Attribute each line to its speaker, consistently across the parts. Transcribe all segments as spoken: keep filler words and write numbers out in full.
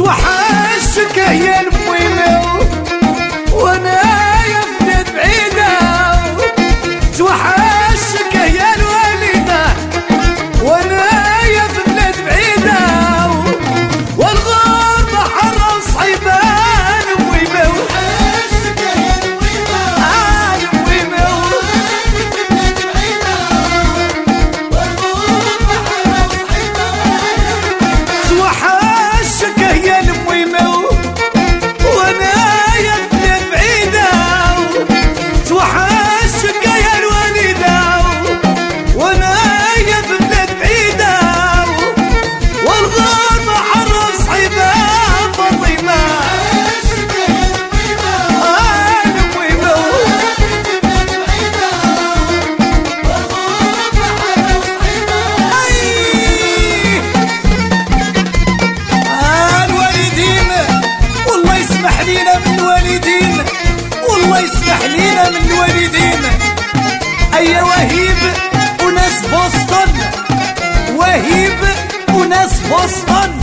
Speaker 1: توحشك هي المهمة وانا يا بلاد بعيدة، توحشك هي الوالدة وانا يا بلاد بعيدة، والغربة حرة وصعيبان مهمة، توحشك هي المهمة آه المهمة والغربة حرة وصعيبان، توحشك هي المهمة وانا يا بلاد بعيدة، توحشك يا الوالدة وانا يا بلاد بعيدة، والغربة حرة صعيبة فاطمة، توحشك هي المهمة آه المهمة والغربة حرة صعيبة. آه الوالدين والله يسمح لينا من الوالدين، والله يسمح لينا من الوالدين. أيا وهيب وناس بوسطن، وهيب وناس بوسطن.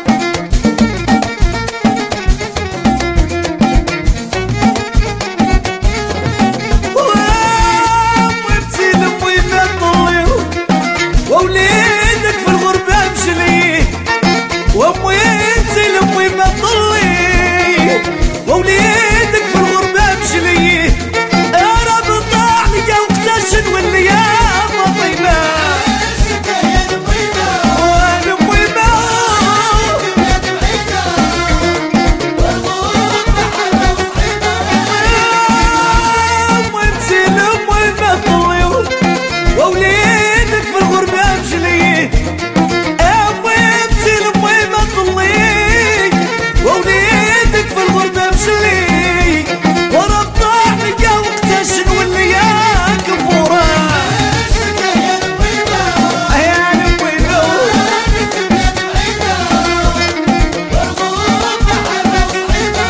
Speaker 1: وابتي لمي بطلي ووليدك في الغربة مشلي، وامي انت لمي بطلي ووليدك في الغربة مشلي، يا رب طاعني يا وقتاش نولي يا فاطمة، توحشك هي المهمة والمهمة والغربة حرة وصعيبة. وانت لمي بطلي ووليدك في الغربة مشلي، امي انت لمي بطلي ووليدك في الغربة مشلي، ورب طاعني يا وقتاش نولي يا كفورة، توحشك هي المهمة يا المهمة والغربة حرة وصعيبة.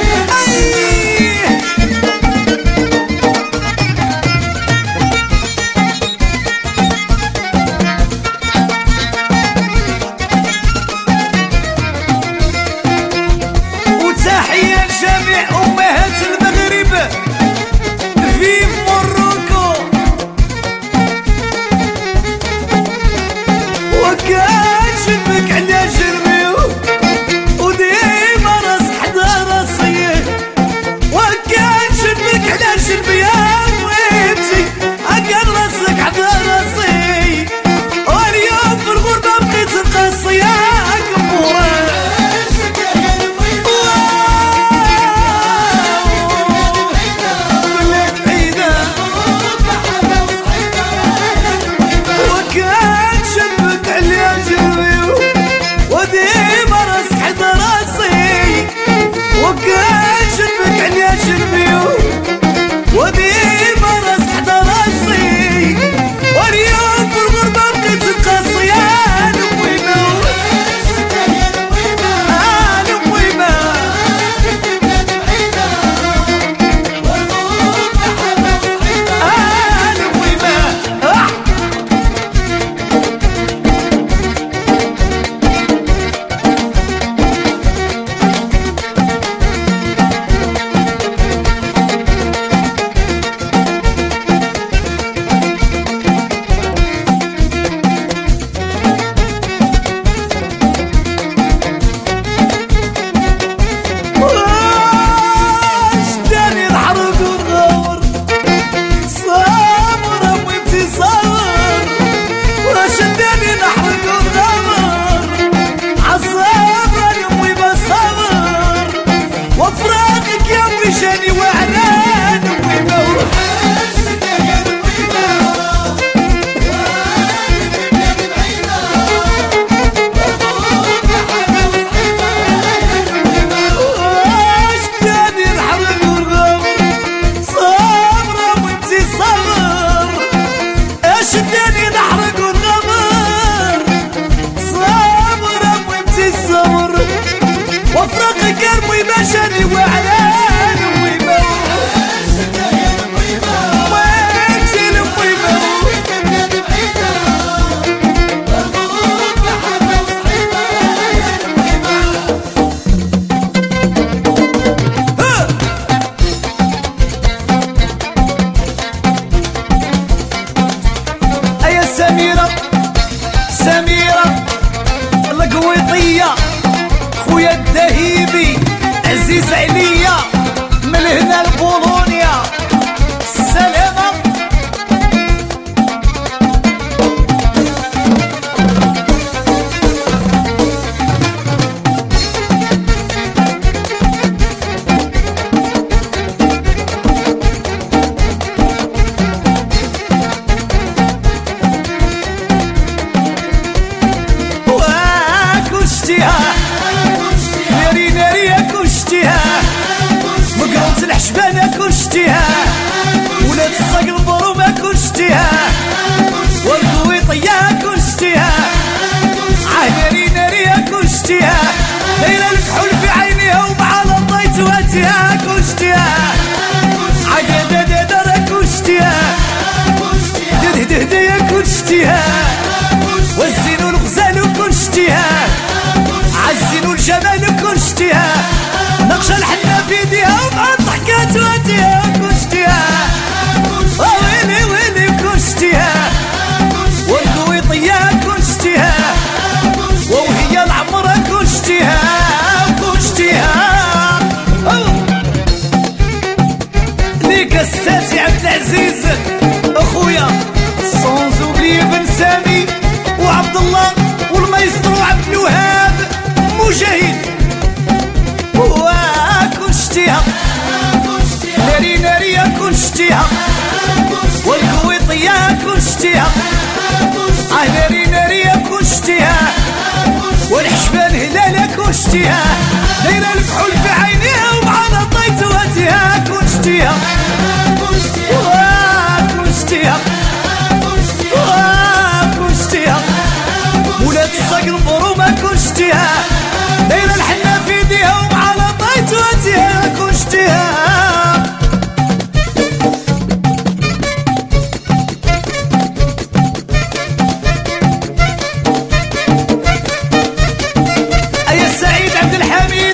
Speaker 1: وتحية لجميع أمهات المغرب في موروكو، وكان شبك على جرمي وديما راس حدا راسي، وكان شبك على جرمي يا ويبتي كان راسك حدا راسي، واليوم في الغربة بقيت نقصي يا كبورة، توحشك هي المهمة بلاد بعيدة والغربة حرة وصعيبة، وكان شبك عليا جري وديما راس حدا راسي، وكان شبك عليا جري وديما راس حدا راسي، واليوم في الغربة بقيت نقصي يا المهمة، توحشك هي المهمة آه المهمة والغربة حرة وصعيبة آه المهمة آه. واش داني الحرق والغور صابر امي بتي صابر، واش داني الحرق والغور عالصابر امي بصابر، وفراقك يا امي جاني وعلان امي مور، توحشك هي المهمة واش داني الحرق والغور صابرة وانتي صبر، اش داني الحرق والغمر صابرة وانتي صبر، وفراقك ارمي ما جاني وعلان امي مور، توحشك هي المهمة وانتي المهمة والغربة حرة وصعيبة. الكويطية خويا الدهيبي عزيز عليا من هنا لبولونيا السلامة. ناري ناري اكو شتيها مقرمة الحشبان اكو شتيها ولاد الصقر البروم اكو شتيها والقويطية اكو شتيها ناري ناري اكو شتيها دايرة الكحول في عينيها ومع الضيت واتيها اكو شتيها عقادة دادر اكو شتيها دده دهدي اكو شتيها والزين والغزال اكو شتيها عالزين والجمال كل شتيها نقشة الحنة في يديها ومع الضحكات واتيها كل شتيها ويلي ويلي كل شتيها والقويطية كل شتيها وهي العمرة كل شتيها كل شتيها ليك الساتي عبد العزيز اخويا سونز اوبلي بن سامي وعبد الله والمايسترو عبد الوهاب مجاهد واكل شتيها ناري ناري اكل شتيها والكويطية اكل شتيها ناري ناري اكل شتيها والحشبان هلال اكل شتيها دايرة الكحول في عينيها ومعانا طيت واتيها اكل شتيها واكل شتيها واكل شتيها ولاد الصقر بروم اكل شتيها دايرة الحنة في يديها ومعانا طيت واتيها اكل شتيها. ايا سعيد عبد الحميد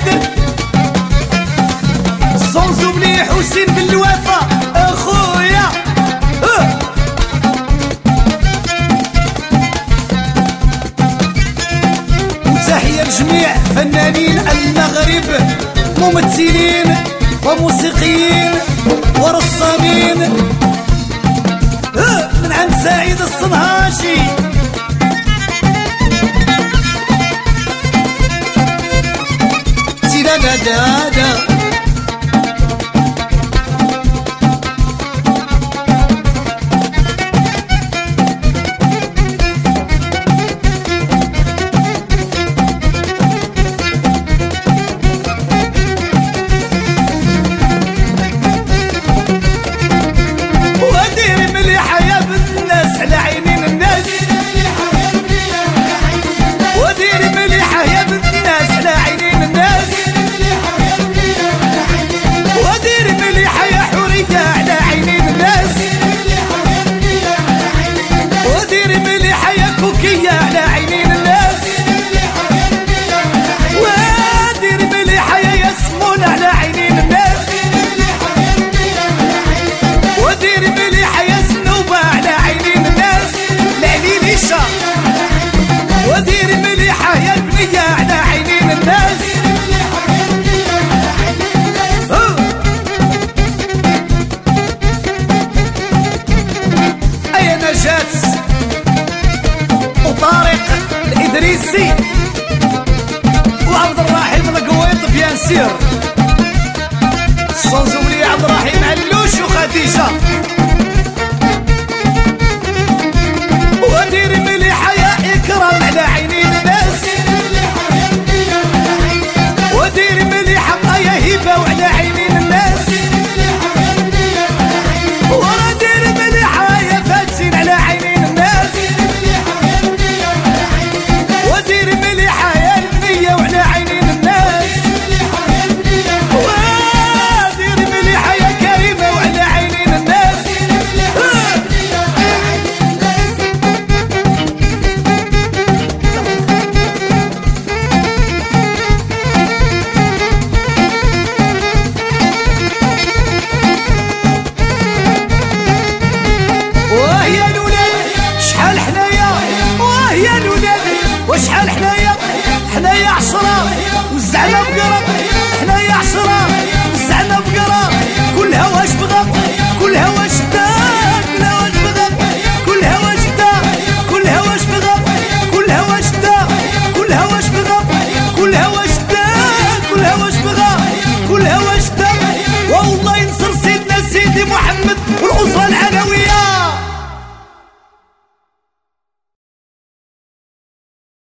Speaker 1: صنزو بلي حسين بالوفا اخويا أه. وتحية لجميع فنانين المغرب ممثلين وموسيقيين ورسامين أه. من عند سعيد الصنهاجي سيدا دادا ودير مليحة يا بنية على عينين الناس. أي نجاة وطارق الإدريسي وعبد الرحيم القويط بيان سير صنزولي عبد الرحيم علوش وخديجة ودير مليحة يا إكرام على عينين الناس ودير مليحة يا هبة وعلى عينين الناس ودير مليحة يا فاتين على عينين الناس ودير مليحة يا البنية وعلى عينين الناس ودير مليحة يا كريمة وعلى عينين الناس. محمد